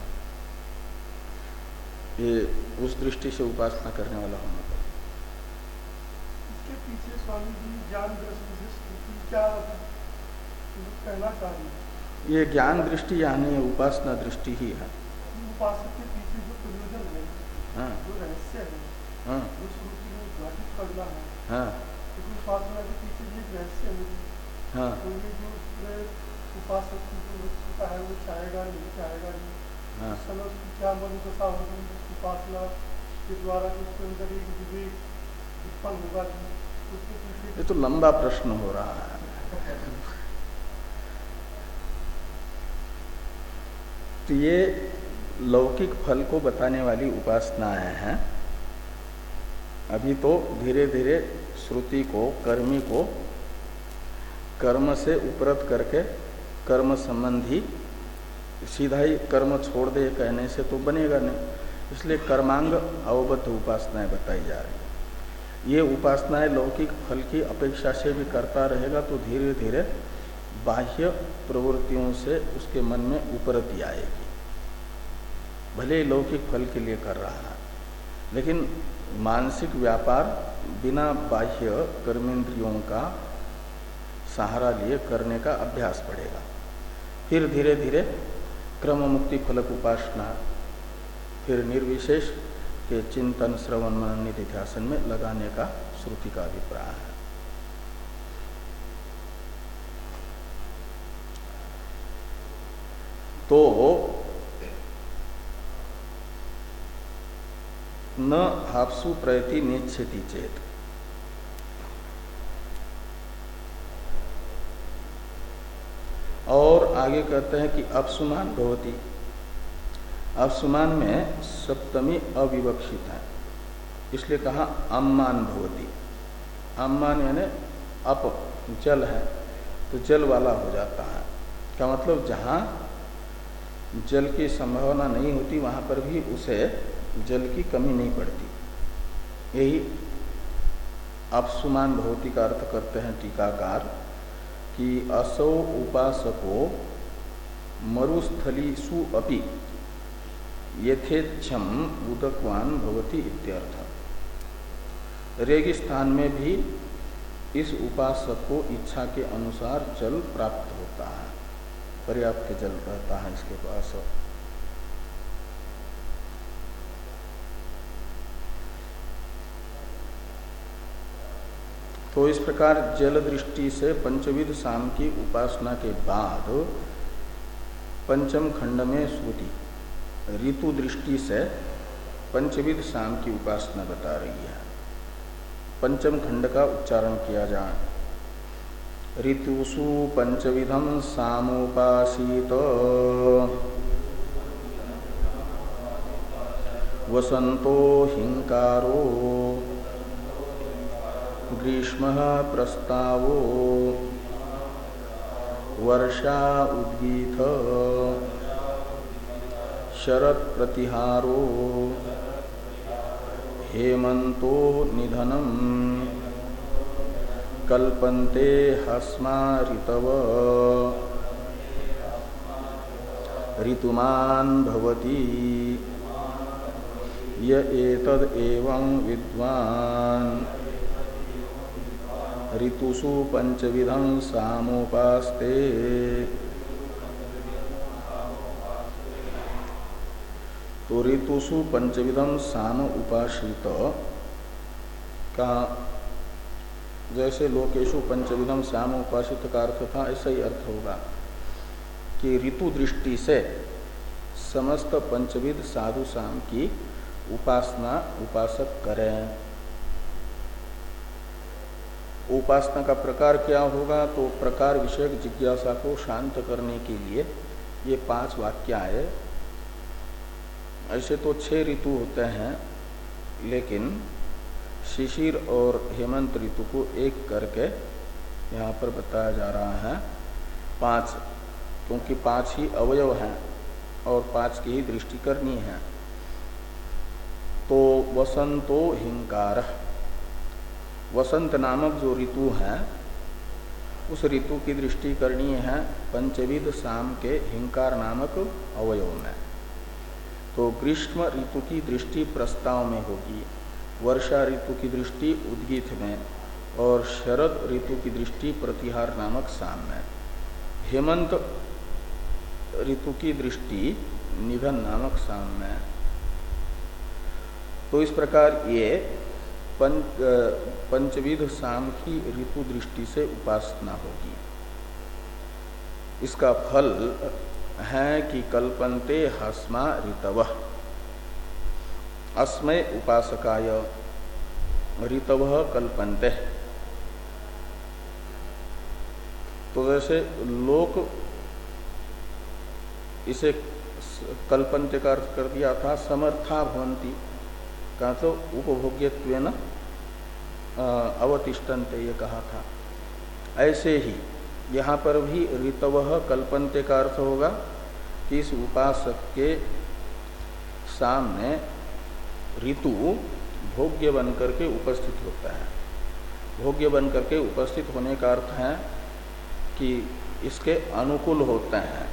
ये उस दृष्टि से उपासना करने वाला होना पड़ेगा। इसके पीछे स्वामी जी ज्ञान दृष्टि से क्या कहना चाहिए? ये ज्ञान दृष्टि यहाँ नहीं है, उपासना दृष्टि ही है। उपासक के पीछे जो प्रयोजन है, हाँ, जो रहस्य है, हाँ, जो श्रुति में घटित करना है, हाँ, उपासना के पीछे ये रहस्य है। हाँ, तो ये जो उपासक की जो वस्तुता है वो चाहेगा नहीं, चाहेगा नहीं, हाँ, उस समय उसकी क्या मनोदशा होगी, उपासना के द्वारा उसके अंदर एक विवेक उत्पन्न होगा। उसके पीछे ये तो लंबा प्रश्न हो रहा है। तो ये लौकिक फल को बताने वाली उपासनाएं हैं। अभी तो धीरे धीरे श्रुति को, कर्मी को कर्म से उपरत करके कर्म संबंधी, सीधा ही कर्म छोड़ दे कहने से तो बनेगा नहीं, इसलिए कर्मांग अवबद्ध उपासनाएं बताई जा रही है। ये उपासनाएं लौकिक फल की अपेक्षा से भी करता रहेगा तो धीरे धीरे बाह्य प्रवृत्तियों से उसके मन में उपरति आएगी। भले ही लौकिक फल के लिए कर रहा है, लेकिन मानसिक व्यापार बिना बाह्य कर्मेंद्रियों का सहारा लिए करने का अभ्यास पड़ेगा। फिर धीरे धीरे क्रम मुक्ति फलक उपासना, फिर निर्विशेष के चिंतन श्रवण मनन निधिध्यासन में लगाने का श्रुति का अभिप्राय है। तो न हाप्सु प्रयति नेच्छति चेत, और आगे कहते हैं कि अपसुमान भवति। अपसुमान में सप्तमी अविवक्षित है, इसलिए कहा अम्मान भवति। अम्मान यानी अप, जल है तो जल वाला हो जाता है। का मतलब जहाँ जल की संभावना नहीं होती वहाँ पर भी उसे जल की कमी नहीं पड़ती। यही अपसुमान भवती का अर्थ करते हैं टीकाकार कि असौ उपासको मरुस्थलीसु अपि यथेच्छम उदकवान भवति इत्यर्थ। रेगिस्तान में भी इस उपासक को इच्छा के अनुसार जल प्राप्त होता है, पर्याप्त जल रहता है इसके पास। तो इस प्रकार जल दृष्टि से पंचविध साम की उपासना के बाद पंचम खंड में श्रुति ऋतु दृष्टि से पंचविध साम की उपासना बता रही है। पंचम खंड का उच्चारण किया जाए। ऋतुषु पंचविधम सामोपासीत वसंतो हिंकारो ग्रीष्मः प्रस्तावो वर्षा उद्गीत शरत् प्रतिहारो हेमंतो निधनम कल्पन्ते हस्मा ऋतव ऋतुमान भवति य एतद् एवं विद्वान् ऋतुषु पंचविधं सामोपास्ते। तो ऋतुषु पंचविधम साम उपासित का जैसे लोकेशु पंचविधम साम उपासित का अर्थ था, ऐसा ही अर्थ होगा कि ऋतु दृष्टि से समस्त पंचविध साधु साम की उपासना उपासक करें। उपासना का प्रकार क्या होगा? तो प्रकार विषयक जिज्ञासा को शांत करने के लिए ये पांच वाक्य आए। ऐसे तो छह ऋतु होते हैं, लेकिन शिशिर और हेमंत ऋतु को एक करके यहाँ पर बताया जा रहा है पांच, क्योंकि पांच ही अवयव हैं और पांच की ही दृष्टि करनी है। तो वसंतो हिंकार, वसंत नामक जो ऋतु है उस ऋतु की दृष्टि करनी है पंचविध साम के हिंकार नामक अवयव में। तो ग्रीष्म ऋतु की दृष्टि प्रस्ताव में होगी, वर्षा ऋतु की दृष्टि उद्गीत में और शरद ऋतु की दृष्टि प्रतिहार नामक साम में। हेमंत ऋतु की दृष्टि निधन नामक साम में। तो इस प्रकार ये पंच पंचविध साम की ऋतु दृष्टि से उपासना होगी। इसका फल है कि कल्पन्ते हस्मा ऋतवः, अस्मै उपासकाय ऋतवः कल्पन्ते। तो वैसे लोक इसे कल्पन्ते का अर्थ कर दिया था समर्था भवन्ति का, तो उपभोग्यत्वेन अवतिष्ठन्ते ये कहा था। ऐसे ही यहाँ पर भी ऋतवः कल्पन्ते का अर्थ होगा कि इस उपासक के सामने ऋतु भोग्य बन करके उपस्थित होता है। भोग्य बन करके उपस्थित होने का अर्थ है कि इसके अनुकूल होते हैं।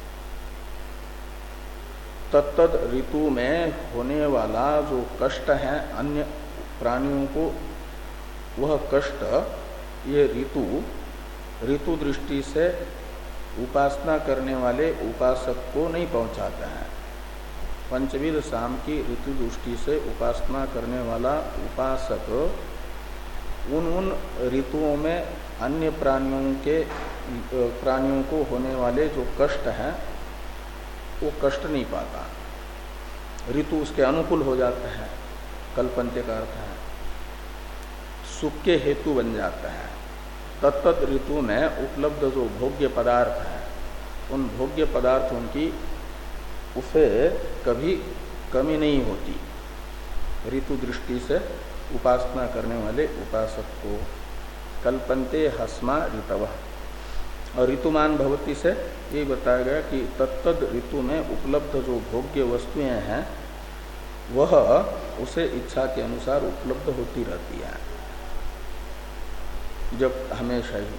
तत्तद ऋतु में होने वाला जो कष्ट है अन्य प्राणियों को, वह कष्ट ये ऋतु ऋतु दृष्टि से उपासना करने वाले उपासक को नहीं पहुंचाता है। पंचविध साम की ऋतु दृष्टि से उपासना करने वाला उपासक उन उन ऋतुओं में अन्य प्राणियों के प्राणियों को होने वाले जो कष्ट हैं वो कष्ट नहीं पाता। ऋतु उसके अनुकूल हो जाता है। कल्पन्ते का अर्थ है सुख के हेतु बन जाता है। तत्त ऋतु में उपलब्ध जो भोग्य पदार्थ है उन भोग्य पदार्थों की उसे कभी कमी नहीं होती ऋतु दृष्टि से उपासना करने वाले उपासक को। कल्पन्ते हस्मा ऋतवः। और ऋतुमान भवती से ये बताया गया कि तत्तद ऋतु में उपलब्ध जो भोग्य वस्तुएं हैं वह उसे इच्छा के अनुसार उपलब्ध होती रहती है। जब हमेशा ही।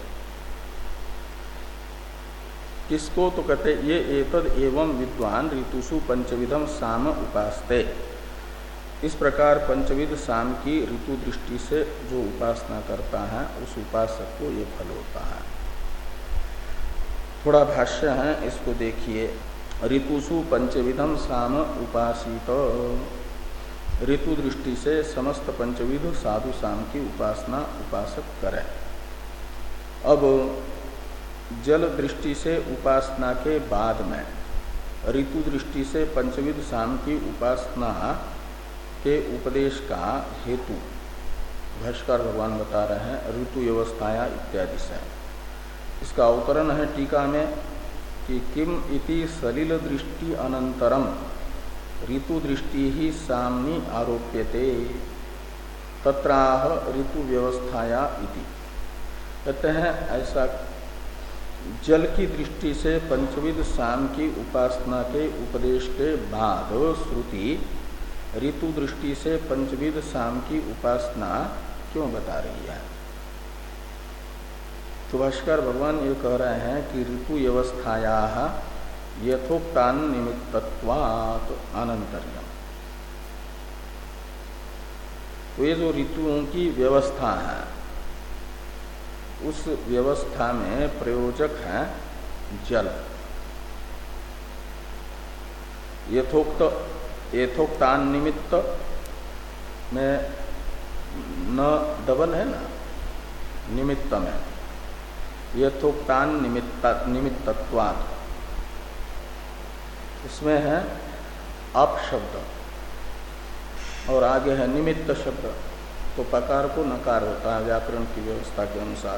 किसको? तो कहते ये एतद एवं विद्वान ऋतुषु पंचविधम साम उपासते। इस प्रकार पंचविध साम की ऋतु दृष्टि से जो उपासना करता है उस उपासक को ये फल होता है। थोड़ा भाष्य है, इसको देखिए। ऋतुषु पंचविधम साम उपासित। ऋतु दृष्टि से समस्त पंचविध साधु साम की उपासना उपासक करे। अब जल दृष्टि से उपासना के बाद में ऋतु दृष्टि से पंचविध साम की उपासना के उपदेश का हेतु भाष्यकार भगवान बता रहे हैं ऋतु व्यवस्थाया इत्यादि से। इसका अवतरण है टीका में कि किम इति सलिल दृष्टि अनंतरम ऋतु दृष्टि ही साम्नि आरोप्यते तत्राह ऋतु व्यवस्थाया इति। कहते हैं ऐसा जल की दृष्टि से पंचविध साम की उपासना के उपदेश के बाद श्रुति ऋतु दृष्टि से पंचविध साम की उपासना क्यों बता रही है? तो भाष्कर भगवान ये कह रहे हैं कि ऋतु व्यवस्थाया यथोक्तान निमित्तत्वात् अनंतर्यम। तो ये जो ऋतुओं की व्यवस्था है उस व्यवस्था में प्रयोजक है जल। यथोक्त यथोक्तान निमित्त में न डबल है ना, निमित्त में यथोक्तान निमित्त निमित्तत्वात् इसमें है अप शब्द और आगे है निमित्त शब्द। तो पकार को नकार होता है व्याकरण की व्यवस्था के अनुसार।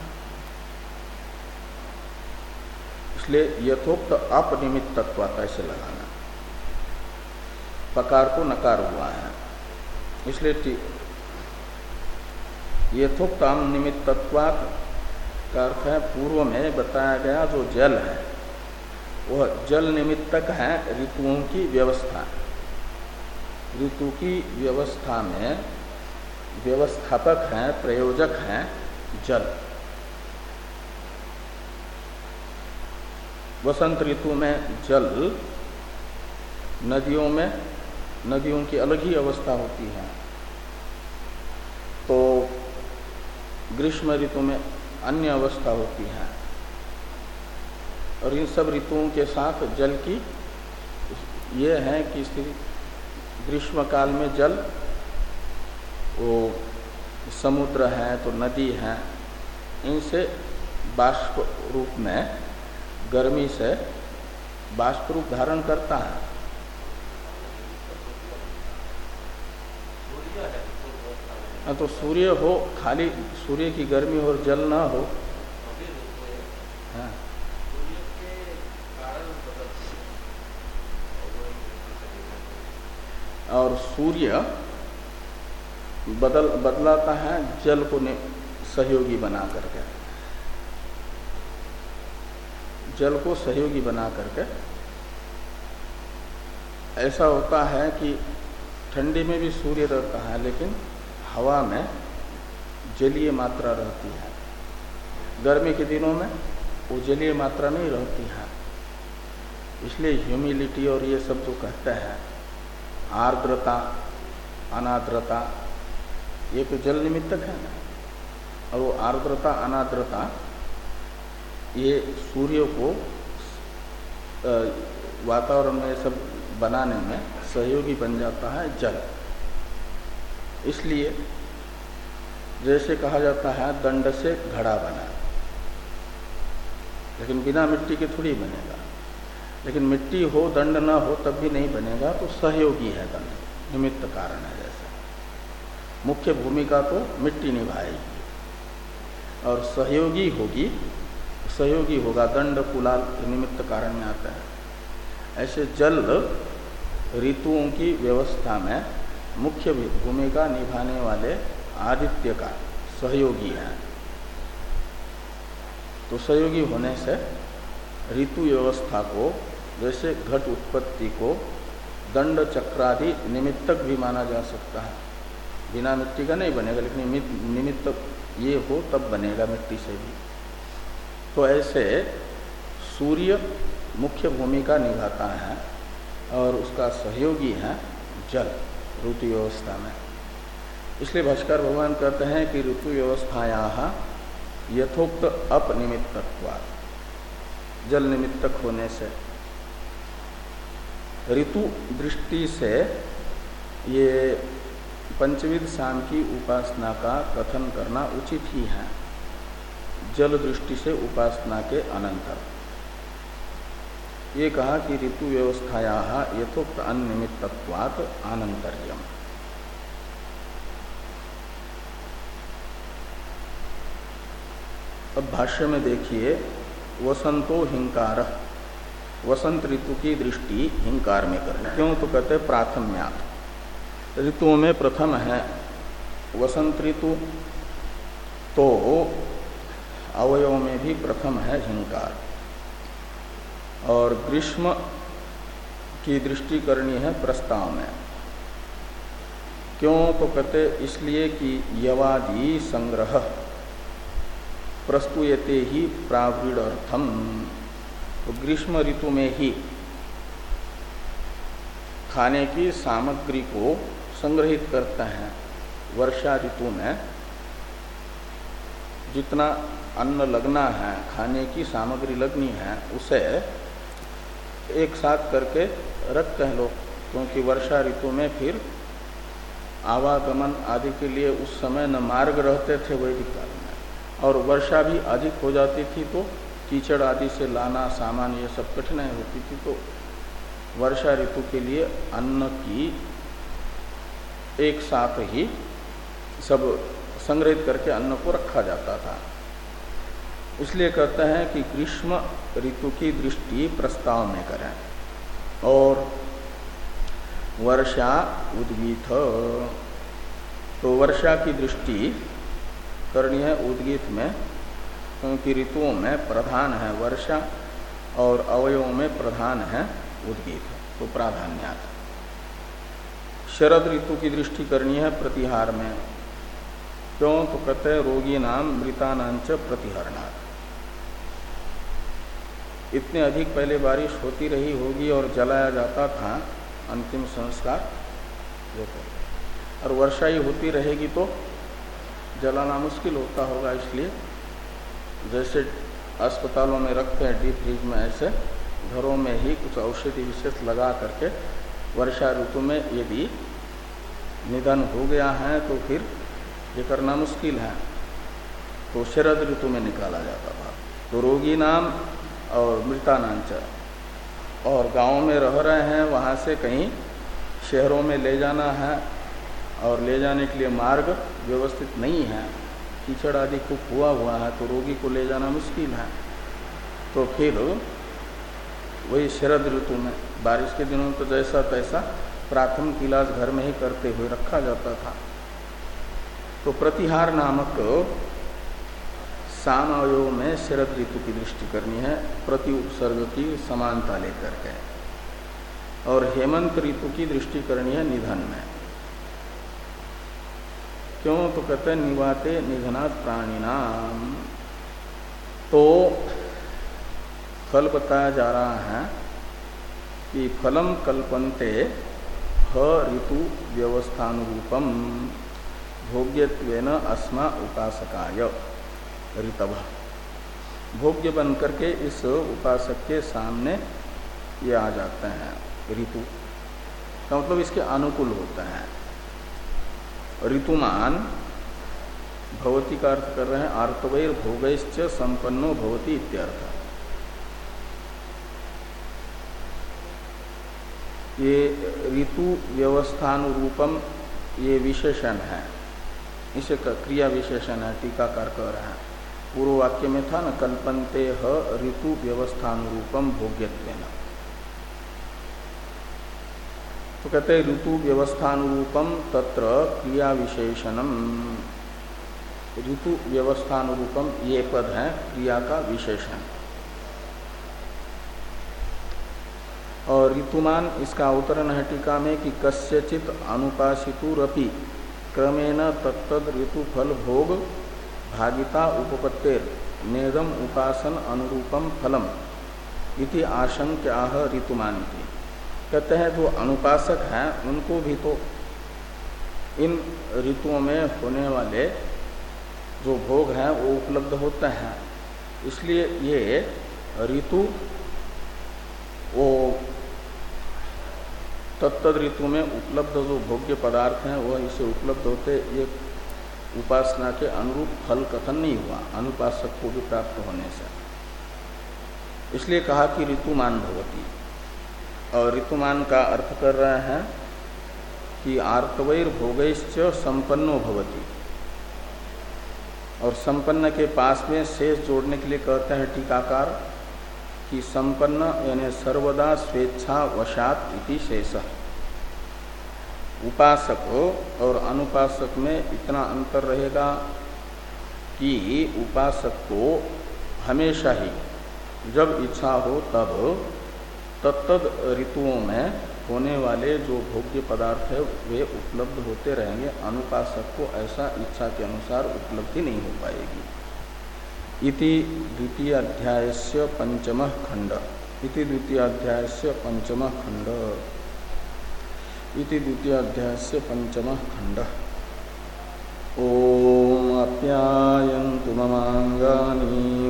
इसलिए यथोक्त अपनिमित्तत्वात् ऐसे लगाना, पकार को नकार हुआ है। इसलिए यथोक्ताम निमित्तत्वात् का अर्थ है पूर्व में बताया गया जो जल है वह जल निमित्तक है ऋतुओं की व्यवस्था। ऋतु की व्यवस्था में व्यवस्थापक है, प्रयोजक है जल। वसंत ऋतु में जल, नदियों में नदियों की अलग ही अवस्था होती है। तो ग्रीष्म ऋतु में अन्य अवस्था होती है। और इन सब ऋतुओं के साथ जल की ये है कि स्थिति ग्रीष्म काल में जल वो समुद्र है तो नदी है, इनसे बाष्प रूप में गर्मी से बाष्प रूप धारण करता है। हाँ, तो सूर्य हो, खाली सूर्य की गर्मी और जल ना हो। हाँ, और सूर्य बदल बदलाता है जल को सहयोगी बना करके, जल को सहयोगी बना करके। ऐसा होता है कि ठंडी में भी सूर्य रहता है लेकिन हवा में जलीय मात्रा रहती है। गर्मी के दिनों में वो जलीय मात्रा नहीं रहती है। इसलिए ह्यूमिडिटी और ये सब जो कहते हैं, आर्द्रता, अनाद्रता, ये तो जल निमित्तक है ना। और वो आर्द्रता, अनाद्रता ये सूर्य को वातावरण में सब बनाने में सहयोगी बन जाता है जल। इसलिए जैसे कहा जाता है दंड से घड़ा बना, लेकिन बिना मिट्टी के थोड़ी बनेगा। लेकिन मिट्टी हो दंड ना हो तब भी नहीं बनेगा, तो सहयोगी है दंड, निमित्त कारण है। जैसे मुख्य भूमिका तो मिट्टी निभाएगी और सहयोगी होगी, सहयोगी होगा दंड, कुलाल निमित्त कारण में आता है। ऐसे जल ऋतुओं की व्यवस्था में मुख्य भूमिका निभाने वाले आदित्य का सहयोगी है। तो सहयोगी होने से ऋतु व्यवस्था को, जैसे घट उत्पत्ति को दंड चक्रादि निमित्तक भी माना जा सकता है। बिना मिट्टी का नहीं बनेगा, लेकिन निमित्त ये हो तब बनेगा मिट्टी से भी। तो ऐसे सूर्य मुख्य भूमिका निभाता है और उसका सहयोगी है जल ऋतु व्यवस्था में। इसलिए भास्कर भगवान कहते हैं कि ऋतु व्यवस्थाया यथोक्त अपनिमित्तत्वात्, जल निमित्तक होने से ऋतु दृष्टि से ये पंचविध शाम की उपासना का कथन करना उचित ही है, जल दृष्टि से उपासना के अनंतर। ये कहा कि ऋतु व्यवस्थाया यथोक्त अनिमित्तत्वात् आनंतर्यम। अब भाष्य में देखिए, वसंतो हिंकार, वसंत ऋतु की दृष्टि हिंकार में करना। क्यों? तो कहते प्राथम्यात्, ऋतुओं में प्रथम है वसंत ऋतु, तो अवयव में भी प्रथम है हिंकार। और ग्रीष्म की दृष्टि करनी है प्रस्ताव में। क्यों? तो कहते इसलिए कि यवादि संग्रह प्रस्तुयते ही प्रावृढ़र्थम, तो ग्रीष्म ऋतु में ही खाने की सामग्री को संग्रहित करते हैं। वर्षा ऋतु में जितना अन्न लगना है, खाने की सामग्री लगनी है, उसे एक साथ करके रखते हैं लोग, क्योंकि वर्षा ऋतु में फिर आवागमन आदि के लिए उस समय न मार्ग रहते थे वैदिक काल में, और वर्षा भी अधिक हो जाती थी तो कीचड़ आदि से लाना सामान ये सब कठिनाई होती थी। तो वर्षा ऋतु के लिए अन्न की एक साथ ही सब संग्रहित करके अन्न को रखा जाता था। इसलिए कहते हैं कि ग्रीष्म ऋतु की दृष्टि प्रस्ताव में करें। और वर्षा उद्गीत, तो वर्षा की दृष्टि करनी है उद्गीत में, क्योंकि ऋतुओं में प्रधान है वर्षा और अवयवों में प्रधान है उद्गीत, तो प्राधान्यात्। शरद ऋतु की दृष्टि करनी है प्रतिहार में। क्यों? तो कहते हैं रोगी नाम मृतानांच प्रतिहरणात्। इतने अधिक पहले बारिश होती रही होगी और जलाया जाता था अंतिम संस्कार, और वर्षा ही होती रहेगी तो जलाना मुश्किल होता होगा। इसलिए जैसे अस्पतालों में रखते हैं डीप फ्रीज में, ऐसे घरों में ही कुछ औषधि विशेष लगा करके वर्षा ऋतु में यदि निधन हो गया है तो फिर ये करना मुश्किल है, तो शरद ऋतु में निकाला जाता था। तो रोगी नाम और मृतानांच, और गांव में रह रहे हैं वहाँ से कहीं शहरों में ले जाना है और ले जाने के लिए मार्ग व्यवस्थित नहीं है, कीचड़ आदि खूब हुआ हुआ है, तो रोगी को ले जाना मुश्किल है। तो फिर वही शरद ऋतु में, बारिश के दिनों तो जैसा तैसा प्राथमिक इलाज घर में ही करते हुए रखा जाता था। तो प्रतिहार नामक सामअवयव में शरद ऋतु की दृष्टि करनी है, प्रति उपसर्ग की समानता लेकर के। और हेमंत ऋतु की दृष्टि करनी है निधन में। क्यों? तो कहते हैं निवाते निधनात् प्राणिनाम। तो फल बताया जा रहा है कि फलम कल्पन्ते ह ऋतु व्यवस्थानुरूपम भोग्यत्वेन अस्मा उपासकाय ऋतव। भोग्य बन करके इस उपासक के सामने ये आ जाते हैं ऋतु का मतलब इसके अनुकूल होता है। ऋतुमान भवती का अर्थ कर रहे हैं आर्तवैर भोगैश्च संपन्नो भवती इत्यर्थ। ये ऋतु व्यवस्थानुरूपम ये विशेषण है, इसे क्रिया विशेषण है, टीकाकार कह रहे हैं। पूर्व वाक्य में था न कल्पन्ते ह ऋतु व्यवस्थानुरूपम भोग्यत्वेन, तो कहते हैं ऋतु व्यवस्थानुरूपम तत्र क्रिया विशेषणम। ऋतु व्यवस्थानुरूपम ये पद है क्रिया का विशेषण। और ऋतुमान इसका अवतरण है टीका में कि कस्यचित अनुपासितुरपि क्रमेण तत्तद ऋतु फल भोग भागिता उपपत्तेर नेदम उपासन अनुरूपम फलम इति आशंक्याह ऋतुमान की। कहते हैं जो अनुपासक हैं उनको भी तो इन ऋतुओं में होने वाले जो भोग हैं वो उपलब्ध होते हैं, इसलिए ये ऋतु वो तत्तद ऋतु में उपलब्ध जो भोग्य पदार्थ हैं वह इसे उपलब्ध होते, ये उपासना के अनुरूप फल कथन नहीं हुआ अनुपासक को भी प्राप्त होने से। इसलिए कहा कि ऋतुमान भवती, और ऋतुमान का अर्थ कर रहे हैं कि आर्तवैर भोगैश्च संपन्नो भवती, और संपन्न के पास में शेष जोड़ने के लिए कहते हैं टीकाकार कि संपन्न यानी सर्वदा स्वेच्छा वशात इति शेषः। उपासक और अनुपासक में इतना अंतर रहेगा कि उपासक को हमेशा ही जब इच्छा हो तब तत्तद ऋतुओं में होने वाले जो भोग्य पदार्थ है वे उपलब्ध होते रहेंगे। अनुपासक को ऐसा इच्छा के अनुसार उपलब्धि नहीं हो पाएगी। इति द्वितीय अध्यायस्य पंचमः खंड इति द्वितीय अध्यायस्य पंचमः खंड इति द्वितीय अध्यायस्य पंचमः खंड। ओम आप्यायन्तु ममांगानि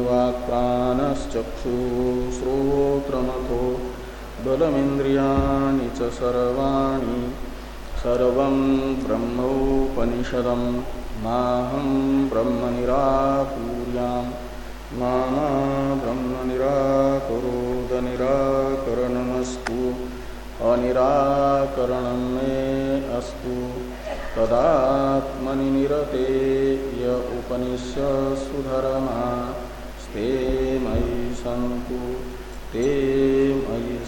वाक्प्राणश्चक्षुश्रोत्रमथो बलमिन्द्रियाणि च सर्वाणि सर्वं ब्रह्मोपनिषदं माहं ब्रह्म निराकुर्यां मा ब्रह्म निराकुरोद निराकरणमस्तु अनिराकरणं मे अस्तु तदात्मनि निरते य उपनिषत्सु धर्मा ते मयि सन्तु ते मयि